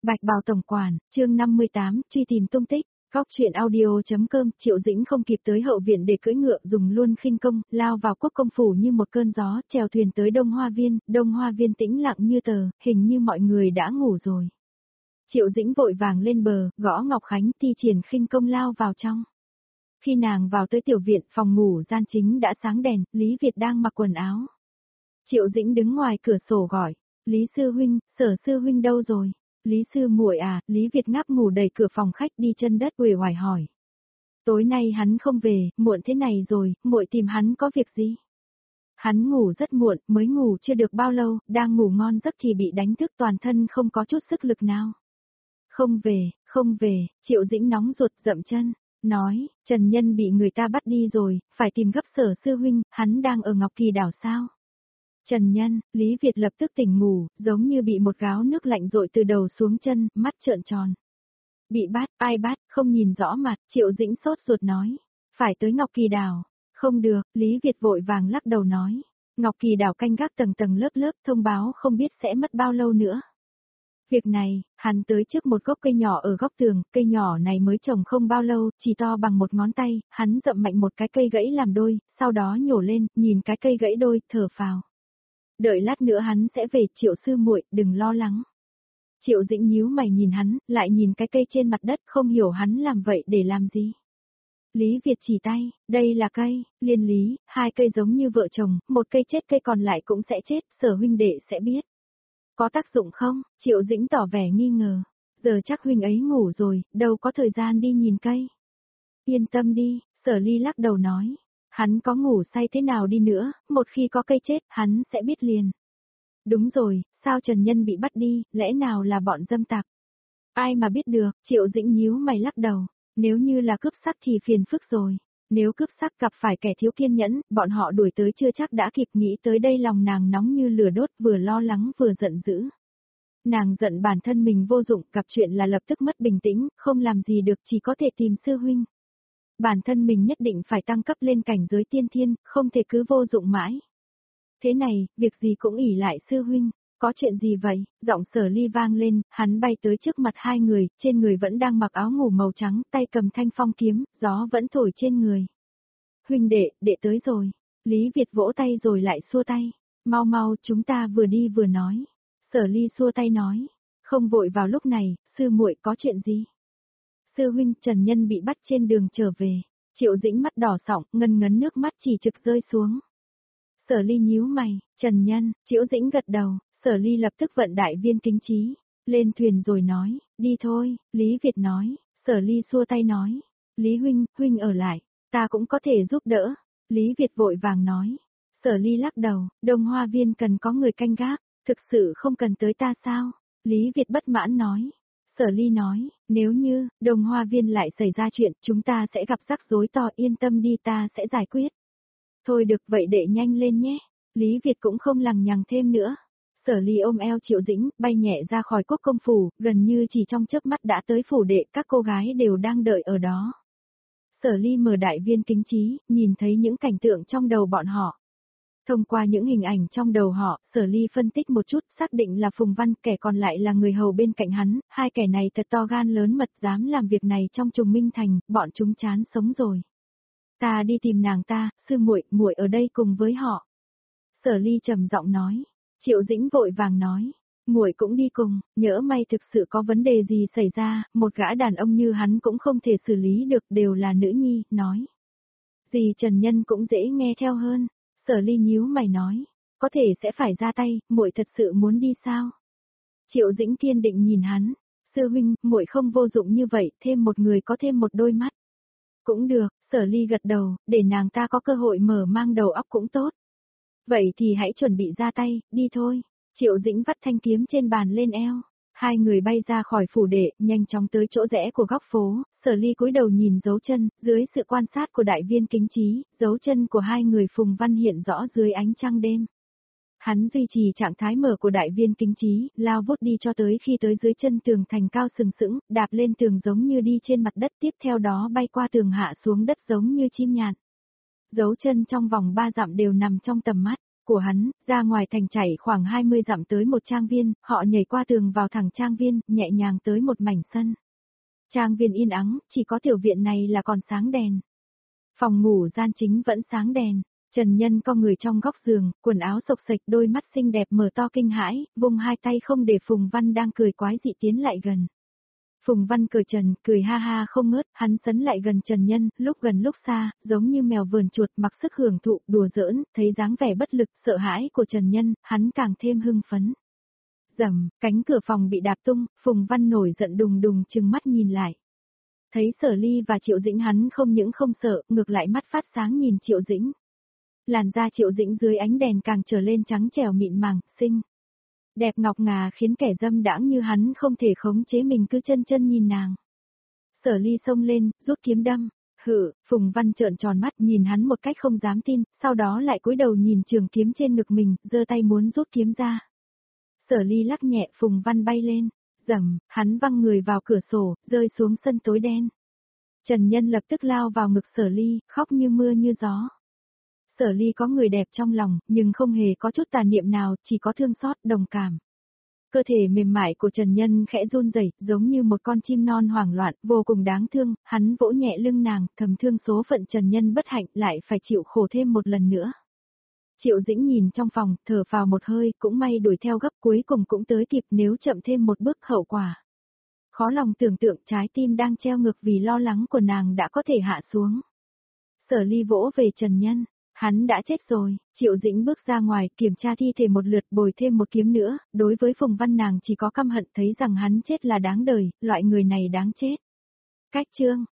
Bạch Bào Tổng Quản, chương 58, truy tìm tung tích. Góc truyện audio.com. Triệu Dĩnh không kịp tới hậu viện để cưỡi ngựa, dùng luôn khinh công, lao vào quốc công phủ như một cơn gió, chèo thuyền tới Đông Hoa Viên tĩnh lặng như tờ, hình như mọi người đã ngủ rồi. Triệu Dĩnh vội vàng lên bờ, gõ Ngọc Khánh, thi triển khinh công lao vào trong. Khi nàng vào tới tiểu viện, phòng ngủ gian chính đã sáng đèn, Lý Việt đang mặc quần áo. Triệu Dĩnh đứng ngoài cửa sổ gọi, Lý sư huynh, Sở sư huynh đâu rồi? Lý sư muội à? Lý Việt ngáp ngủ đẩy cửa phòng khách đi chân đất uể oải hỏi. Tối nay hắn không về, muộn thế này rồi, muội tìm hắn có việc gì? Hắn ngủ rất muộn, mới ngủ chưa được bao lâu, đang ngủ ngon giấc thì bị đánh thức, toàn thân không có chút sức lực nào. Không về, Triệu Dĩnh nóng ruột dậm chân, nói, Trần Nhân bị người ta bắt đi rồi, phải tìm gấp Sở sư huynh, hắn đang ở Ngọc Kỳ đảo sao? Trần Nhân, Lý Việt lập tức tỉnh ngủ, giống như bị một gáo nước lạnh dội từ đầu xuống chân, mắt trợn tròn. Bị bắt, ai bắt, không nhìn rõ mặt, Triệu Dĩnh sốt ruột nói. Phải tới Ngọc Kỳ đảo. Không được, Lý Việt vội vàng lắc đầu nói. Ngọc Kỳ đảo canh gác tầng tầng lớp lớp, thông báo không biết sẽ mất bao lâu nữa. Việc này, hắn tới trước một gốc cây nhỏ ở góc tường, cây nhỏ này mới trồng không bao lâu, chỉ to bằng một ngón tay, hắn dậm mạnh một cái cây gãy làm đôi, sau đó nhổ lên, nhìn cái cây gãy đôi, thở phào. Đợi lát nữa hắn sẽ về, Triệu sư muội, đừng lo lắng. Triệu Dĩnh nhíu mày nhìn hắn, lại nhìn cái cây trên mặt đất, không hiểu hắn làm vậy để làm gì. Lý Việt chỉ tay, đây là cây, liên lý, hai cây giống như vợ chồng, một cây chết cây còn lại cũng sẽ chết, Sở huynh đệ sẽ biết. Có tác dụng không? Triệu Dĩnh tỏ vẻ nghi ngờ. Giờ chắc huynh ấy ngủ rồi, đâu có thời gian đi nhìn cây. Yên tâm đi, Sở Ly lắc đầu nói. Hắn có ngủ say thế nào đi nữa, một khi có cây chết, hắn sẽ biết liền. Đúng rồi, sao Trần Nhân bị bắt đi, lẽ nào là bọn dâm tặc? Ai mà biết được, Triệu Dĩnh nhíu mày lắc đầu. Nếu như là cướp sắc thì phiền phức rồi. Nếu cướp sắc gặp phải kẻ thiếu kiên nhẫn, bọn họ đuổi tới chưa chắc đã kịp, nghĩ tới đây lòng nàng nóng như lửa đốt, vừa lo lắng vừa giận dữ. Nàng giận bản thân mình vô dụng, gặp chuyện là lập tức mất bình tĩnh, không làm gì được, chỉ có thể tìm sư huynh. Bản thân mình nhất định phải tăng cấp lên cảnh giới tiên thiên, không thể cứ vô dụng mãi. Thế này, việc gì cũng ỷ lại sư huynh, có chuyện gì vậy? Giọng Sở Ly vang lên, hắn bay tới trước mặt hai người, trên người vẫn đang mặc áo ngủ màu trắng, tay cầm thanh phong kiếm, gió vẫn thổi trên người. Huynh đệ tới rồi. Lý Việt vỗ tay rồi lại xua tay. Mau mau, chúng ta vừa đi vừa nói. Sở Ly xua tay nói, không vội vào lúc này, sư muội có chuyện gì? Sư huynh, Trần Nhân bị bắt trên đường trở về. Triệu Dĩnh mắt đỏ sọng, ngân ngấn nước mắt chỉ trực rơi xuống. Sở Ly nhíu mày, Trần Nhân, Triệu Dĩnh gật đầu, Sở Ly lập tức vận đại viên kính trí, lên thuyền rồi nói, đi thôi, Lý Việt nói, Sở Ly xua tay nói, Lý huynh ở lại, ta cũng có thể giúp đỡ, Lý Việt vội vàng nói, Sở Ly lắc đầu, Đông Hoa Viên cần có người canh gác, thực sự không cần tới ta sao, Lý Việt bất mãn nói. Sở Ly nói, nếu như, Đông Hoa Viên lại xảy ra chuyện, chúng ta sẽ gặp rắc rối to, yên tâm đi, ta sẽ giải quyết. Thôi được vậy để nhanh lên nhé. Lý Việt cũng không lằng nhằng thêm nữa. Sở Ly ôm eo Triệu Dĩnh, bay nhẹ ra khỏi quốc công phủ, gần như chỉ trong chớp mắt đã tới phủ đệ, các cô gái đều đang đợi ở đó. Sở Ly mở đại viên kính trí, nhìn thấy những cảnh tượng trong đầu bọn họ. Thông qua những hình ảnh trong đầu họ, Sở Ly phân tích một chút, xác định là Phùng Văn, kẻ còn lại là người hầu bên cạnh hắn, hai kẻ này thật to gan lớn mật, dám làm việc này trong Trùng Minh Thành, bọn chúng chán sống rồi. Ta đi tìm nàng ta, sư muội ở đây cùng với họ. Sở Ly trầm giọng nói. Triệu Dĩnh vội vàng nói, muội cũng đi cùng, nhỡ may thực sự có vấn đề gì xảy ra, một gã đàn ông như hắn cũng không thể xử lý được, đều là nữ nhi, nói. Dì Trần Nhân cũng dễ nghe theo hơn. Sở Ly nhíu mày nói, có thể sẽ phải ra tay, muội thật sự muốn đi sao? Triệu Dĩnh kiên định nhìn hắn, sư huynh, muội không vô dụng như vậy, thêm một người có thêm một đôi mắt. Cũng được, Sở Ly gật đầu, để nàng ta có cơ hội mở mang đầu óc cũng tốt. Vậy thì hãy chuẩn bị ra tay, đi thôi. Triệu Dĩnh vắt thanh kiếm trên bàn lên eo. Hai người bay ra khỏi phủ đệ, nhanh chóng tới chỗ rẽ của góc phố, Sở Ly cúi đầu nhìn dấu chân, dưới sự quan sát của đại viên kính trí, dấu chân của hai người Phùng Văn hiện rõ dưới ánh trăng đêm. Hắn duy trì trạng thái mở của đại viên kính trí, lao vút đi cho tới khi tới dưới chân tường thành cao sừng sững, đạp lên tường giống như đi trên mặt đất, tiếp theo đó bay qua tường hạ xuống đất giống như chim nhạn. Dấu chân trong vòng 3 dặm đều nằm trong tầm mắt. của hắn, ra ngoài thành chảy khoảng 20 dặm tới một trang viên, họ nhảy qua tường vào thẳng trang viên, nhẹ nhàng tới một mảnh sân. Trang viên yên ắng, chỉ có tiểu viện này là còn sáng đèn. Phòng ngủ gian chính vẫn sáng đèn. Trần Nhân co người trong góc giường, quần áo xộc xệch, đôi mắt xinh đẹp mở to kinh hãi, vung hai tay không để Phùng Văn đang cười quái dị tiến lại gần. Phùng Văn cởi trần, cười ha ha không ngớt, hắn sấn lại gần Trần Nhân, lúc gần lúc xa, giống như mèo vờn chuột mặc sức hưởng thụ, đùa giỡn, thấy dáng vẻ bất lực, sợ hãi của Trần Nhân, hắn càng thêm hưng phấn. Rầm, cánh cửa phòng bị đạp tung, Phùng Văn nổi giận đùng đùng trừng mắt nhìn lại. Thấy Sở Ly và Triệu Dĩnh hắn không những không sợ, ngược lại mắt phát sáng nhìn Triệu Dĩnh. Làn da Triệu Dĩnh dưới ánh đèn càng trở lên trắng trẻo mịn màng, xinh. Đẹp ngọc ngà khiến kẻ dâm đãng như hắn không thể khống chế mình cứ chân chân nhìn nàng. Sở Ly xông lên, rút kiếm đâm. Phùng Văn trợn tròn mắt nhìn hắn một cách không dám tin, sau đó lại cúi đầu nhìn trường kiếm trên ngực mình, giơ tay muốn rút kiếm ra. Sở Ly lắc nhẹ, Phùng Văn bay lên. Rầm, hắn văng người vào cửa sổ, rơi xuống sân tối đen. Trần Nhân lập tức lao vào ngực Sở Ly, khóc như mưa như gió. Sở Ly có người đẹp trong lòng, nhưng không hề có chút tà niệm nào, chỉ có thương xót, đồng cảm. Cơ thể mềm mại của Trần Nhân khẽ run rẩy, giống như một con chim non hoảng loạn, vô cùng đáng thương, hắn vỗ nhẹ lưng nàng, thầm thương số phận Trần Nhân bất hạnh, lại phải chịu khổ thêm một lần nữa. Triệu Dĩnh nhìn trong phòng, thở phào một hơi, cũng may đuổi theo gấp, cuối cùng cũng tới kịp, nếu chậm thêm một bước hậu quả. Khó lòng tưởng tượng trái tim đang treo ngược vì lo lắng của nàng đã có thể hạ xuống. Sở Ly vỗ về Trần Nhân. Hắn đã chết rồi, Triệu Dĩnh bước ra ngoài, kiểm tra thi thể một lượt, bồi thêm một kiếm nữa, đối với Phùng Văn nàng chỉ có căm hận, thấy rằng hắn chết là đáng đời, loại người này đáng chết. Cách chương